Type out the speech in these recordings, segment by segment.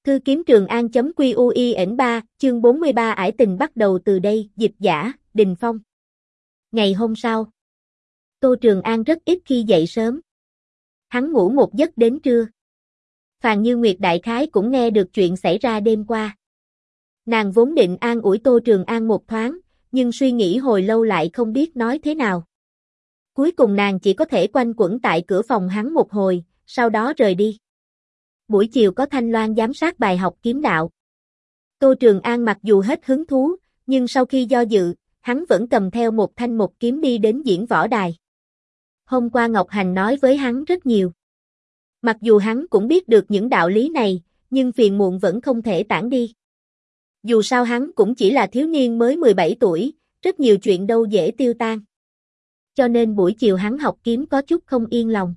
Thư kiếm Trường An.QUIN3, chương 43 ải tình bắt đầu từ đây, dịch giả, Đình Phong. Ngày hôm sau, Tô Trường An rất ít khi dậy sớm. Hắn ngủ một giấc đến trưa. Phàn Như Nguyệt đại khái cũng nghe được chuyện xảy ra đêm qua. Nàng vốn định an ủi Tô Trường An một thoáng, nhưng suy nghĩ hồi lâu lại không biết nói thế nào. Cuối cùng nàng chỉ có thể quanh quẩn tại cửa phòng hắn một hồi, sau đó rời đi. Buổi chiều có Thanh Loan giám sát bài học kiếm đạo. Tô Trường An mặc dù hết hứng thú, nhưng sau khi do dự, hắn vẫn cầm theo một thanh một kiếm đi đến diễn võ đài. Hôm qua Ngọc Hành nói với hắn rất nhiều. Mặc dù hắn cũng biết được những đạo lý này, nhưng phiền muộn vẫn không thể tản đi. Dù sao hắn cũng chỉ là thiếu niên mới 17 tuổi, rất nhiều chuyện đâu dễ tiêu tan. Cho nên buổi chiều hắn học kiếm có chút không yên lòng.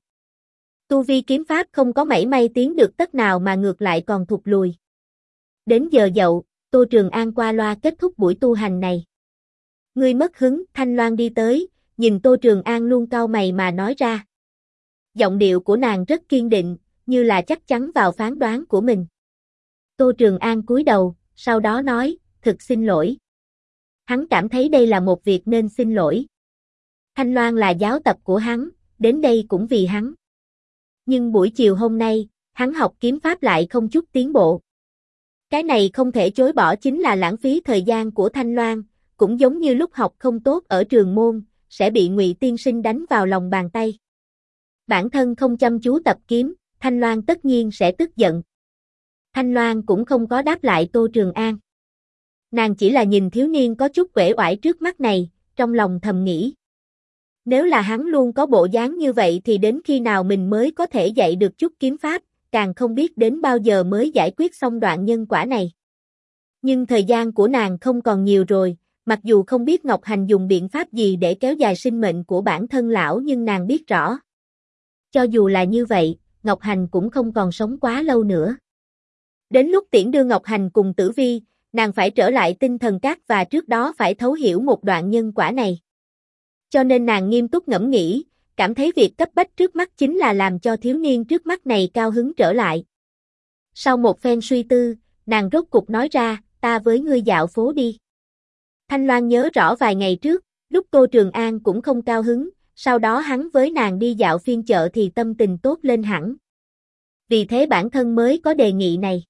Tu vi kiếm pháp không có mảy may tiến được tấc nào mà ngược lại còn thụt lùi. Đến giờ dậu, Tô Trường An qua loa kết thúc buổi tu hành này. Ngươi mất hứng, Thanh Loan đi tới, nhìn Tô Trường An luôn cau mày mà nói ra. Giọng điệu của nàng rất kiên định, như là chắc chắn vào phán đoán của mình. Tô Trường An cúi đầu, sau đó nói, thực xin lỗi. Hắn cảm thấy đây là một việc nên xin lỗi. Thanh Loan là giáo tập của hắn, đến đây cũng vì hắn. Nhưng buổi chiều hôm nay, hắn học kiếm pháp lại không chút tiến bộ. Cái này không thể chối bỏ chính là lãng phí thời gian của Thanh Loan, cũng giống như lúc học không tốt ở trường môn, sẽ bị Ngụy tiên sinh đánh vào lòng bàn tay. Bản thân không chăm chú tập kiếm, Thanh Loan tất nhiên sẽ tức giận. Thanh Loan cũng không có đáp lại Tô Trường An. Nàng chỉ là nhìn thiếu niên có chút uể oải trước mắt này, trong lòng thầm nghĩ. Nếu là hắn luôn có bộ dáng như vậy thì đến khi nào mình mới có thể dạy được chút kiếm pháp, càng không biết đến bao giờ mới giải quyết xong đoạn nhân quả này. Nhưng thời gian của nàng không còn nhiều rồi, mặc dù không biết Ngọc Hành dùng biện pháp gì để kéo dài sinh mệnh của bản thân lão nhưng nàng biết rõ. Cho dù là như vậy, Ngọc Hành cũng không còn sống quá lâu nữa. Đến lúc tiễn đưa Ngọc Hành cùng Tử Vi, nàng phải trở lại tinh thần các và trước đó phải thấu hiểu một đoạn nhân quả này. Cho nên nàng nghiêm túc ngẫm nghĩ, cảm thấy việc cấp bách trước mắt chính là làm cho thiếu niên trước mắt này cao hứng trở lại. Sau một phen suy tư, nàng rốt cục nói ra, ta với ngươi dạo phố đi. Thanh Loan nhớ rõ vài ngày trước, lúc Tô Trường An cũng không cao hứng, sau đó hắn với nàng đi dạo phiên chợ thì tâm tình tốt lên hẳn. Vì thế bản thân mới có đề nghị này.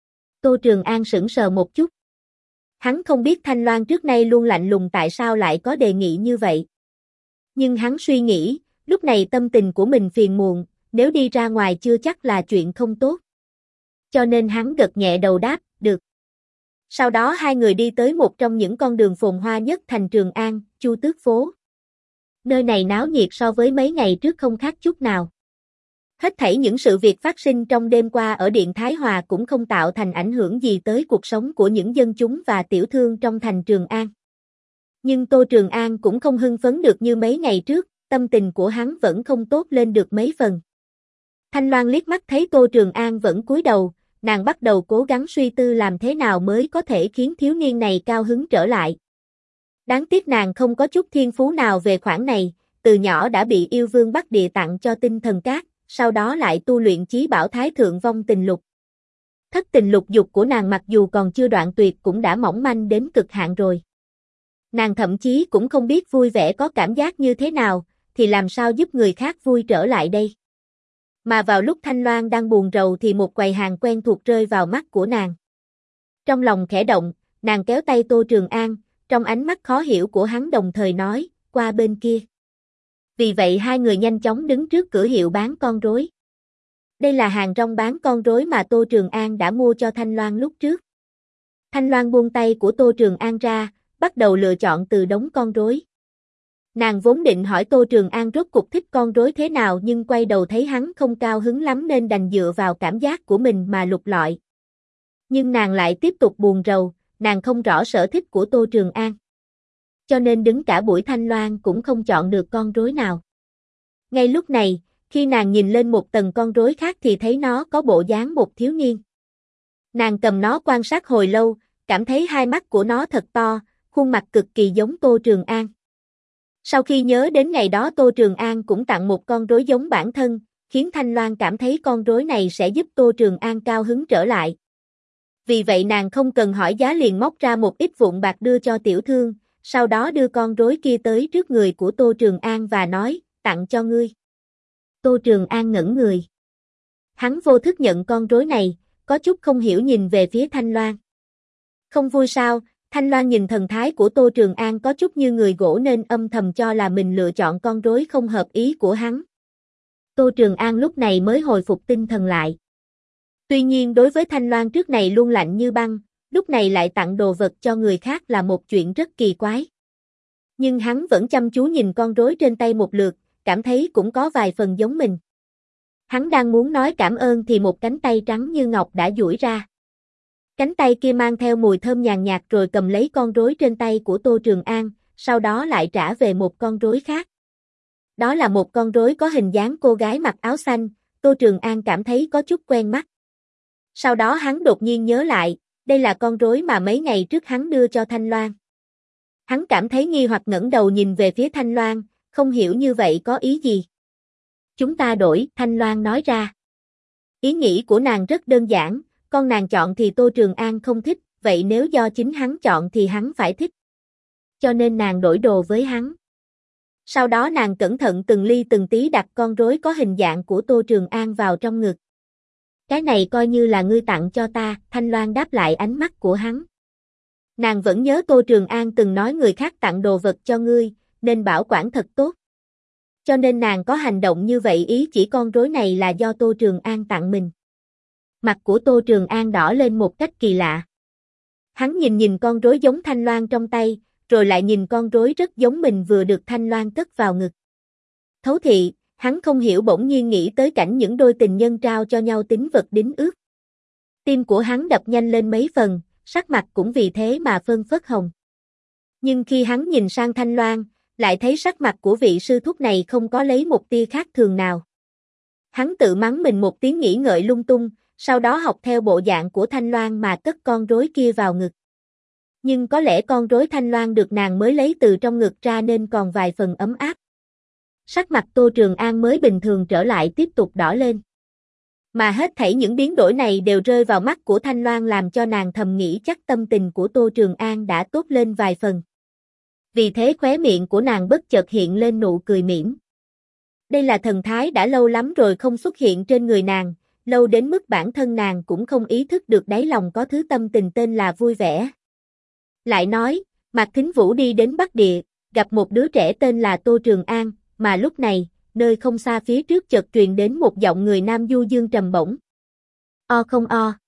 Tô Trường An sững sờ một chút. Hắn không biết Thanh Loan trước nay luôn lạnh lùng tại sao lại có đề nghị như vậy. Nhưng hắn suy nghĩ, lúc này tâm tình của mình phiền muộn, nếu đi ra ngoài chưa chắc là chuyện không tốt. Cho nên hắn gật nhẹ đầu đáp, được. Sau đó hai người đi tới một trong những con đường phồn hoa nhất thành Trường An, Chu Tước phố. Nơi này náo nhiệt so với mấy ngày trước không khác chút nào. Hết thảy những sự việc phát sinh trong đêm qua ở Điện Thái Hòa cũng không tạo thành ảnh hưởng gì tới cuộc sống của những dân chúng và tiểu thương trong thành Trường An. Nhưng Tô Trường An cũng không hưng phấn được như mấy ngày trước, tâm tình của hắn vẫn không tốt lên được mấy phần. Thanh Loan liếc mắt thấy Tô Trường An vẫn cúi đầu, nàng bắt đầu cố gắng suy tư làm thế nào mới có thể khiến thiếu niên này cao hứng trở lại. Đáng tiếc nàng không có chút thiên phú nào về khoản này, từ nhỏ đã bị yêu vương Bắc Địa tặng cho tinh thần cát, sau đó lại tu luyện chí bảo Thái Thượng Vong Tình Lục. Thất tình lục dục của nàng mặc dù còn chưa đoạn tuyệt cũng đã mỏng manh đến cực hạn rồi. Nàng thậm chí cũng không biết vui vẻ có cảm giác như thế nào, thì làm sao giúp người khác vui trở lại đây. Mà vào lúc Thanh Loan đang buồn rầu thì một quầy hàng quen thuộc rơi vào mắt của nàng. Trong lòng khẽ động, nàng kéo tay Tô Trường An, trong ánh mắt khó hiểu của hắn đồng thời nói, qua bên kia. Vì vậy hai người nhanh chóng đứng trước cửa hiệu bán con rối. Đây là hàng rong bán con rối mà Tô Trường An đã mua cho Thanh Loan lúc trước. Thanh Loan buông tay của Tô Trường An ra, bắt đầu lựa chọn từ đống con rối. Nàng vốn định hỏi Tô Trường An rốt cục thích con rối thế nào nhưng quay đầu thấy hắn không cao hứng lắm nên đành dựa vào cảm giác của mình mà lục lọi. Nhưng nàng lại tiếp tục buồn rầu, nàng không rõ sở thích của Tô Trường An. Cho nên đứng cả buổi Thanh Loan cũng không chọn được con rối nào. Ngay lúc này, khi nàng nhìn lên một tầng con rối khác thì thấy nó có bộ dáng một thiếu niên. Nàng cầm nó quan sát hồi lâu, cảm thấy hai mắt của nó thật to, khuôn mặt cực kỳ giống Tô Trường An. Sau khi nhớ đến ngày đó Tô Trường An cũng tặng một con rối giống bản thân, khiến Thanh Loan cảm thấy con rối này sẽ giúp Tô Trường An cao hứng trở lại. Vì vậy nàng không cần hỏi giá liền móc ra một ít vụn bạc đưa cho tiểu thương, sau đó đưa con rối kia tới trước người của Tô Trường An và nói, tặng cho ngươi. Tô Trường An ngẩn người. Hắn vô thức nhận con rối này, có chút không hiểu nhìn về phía Thanh Loan. Không vui sao? Thanh Loan nhìn thần thái của Tô Trường An có chút như người gỗ nên âm thầm cho là mình lựa chọn con rối không hợp ý của hắn. Tô Trường An lúc này mới hồi phục tinh thần lại. Tuy nhiên đối với Thanh Loan trước này luôn lạnh như băng, lúc này lại tặng đồ vật cho người khác là một chuyện rất kỳ quái. Nhưng hắn vẫn chăm chú nhìn con rối trên tay một lượt, cảm thấy cũng có vài phần giống mình. Hắn đang muốn nói cảm ơn thì một cánh tay trắng như ngọc đã duỗi ra. Cánh tay kia mang theo mùi thơm nhàn nhạt rồi cầm lấy con rối trên tay của Tô Trường An, sau đó lại trả về một con rối khác. Đó là một con rối có hình dáng cô gái mặc áo xanh, Tô Trường An cảm thấy có chút quen mắt. Sau đó hắn đột nhiên nhớ lại, đây là con rối mà mấy ngày trước hắn đưa cho Thanh Loan. Hắn cảm thấy nghi hoặc ngẩng đầu nhìn về phía Thanh Loan, không hiểu như vậy có ý gì. Chúng ta đổi, Thanh Loan nói ra. Ý nghĩ của nàng rất đơn giản, con nàng chọn thì Tô Trường An không thích, vậy nếu do chính hắn chọn thì hắn phải thích. Cho nên nàng đổi đồ với hắn. Sau đó nàng cẩn thận từng ly từng tí đặt con rối có hình dạng của Tô Trường An vào trong ngực. Cái này coi như là ngươi tặng cho ta, Thanh Loan đáp lại ánh mắt của hắn. Nàng vẫn nhớ Tô Trường An từng nói người khác tặng đồ vật cho ngươi, nên bảo quản thật tốt. Cho nên nàng có hành động như vậy ý chỉ con rối này là do Tô Trường An tặng mình. Mặt của Tô Trường An đỏ lên một cách kỳ lạ. Hắn nhìn con rối giống Thanh Loan trong tay, rồi lại nhìn con rối rất giống mình vừa được Thanh Loan cất vào ngực. Thấu thị, hắn không hiểu bỗng nhiên nghĩ tới cảnh những đôi tình nhân trao cho nhau tín vật đính ước. Tim của hắn đập nhanh lên mấy phần, sắc mặt cũng vì thế mà phơn phớt hồng. Nhưng khi hắn nhìn sang Thanh Loan, lại thấy sắc mặt của vị sư thúc này không có lấy một tia khác thường nào. Hắn tự mắng mình một tiếng nghĩ ngợi lung tung, sau đó học theo bộ dạng của Thanh Loan mà cất con rối kia vào ngực. Nhưng có lẽ con rối Thanh Loan được nàng mới lấy từ trong ngực ra nên còn vài phần ấm áp. Sắc mặt Tô Trường An mới bình thường trở lại tiếp tục đỏ lên. Mà hết thảy những biến đổi này đều rơi vào mắt của Thanh Loan làm cho nàng thầm nghĩ chắc tâm tình của Tô Trường An đã tốt lên vài phần. Vì thế khóe miệng của nàng bất chợt hiện lên nụ cười mỉm. Đây là thần thái đã lâu lắm rồi không xuất hiện trên người nàng, lâu đến mức bản thân nàng cũng không ý thức được đáy lòng có thứ tâm tình tên là vui vẻ. Lại nói, Mạc Thính Vũ đi đến Bắc Địa, gặp một đứa trẻ tên là Tô Trường An, mà lúc này, nơi không xa phía trước chợt truyền đến một giọng người nam du dương trầm bổng. O không o.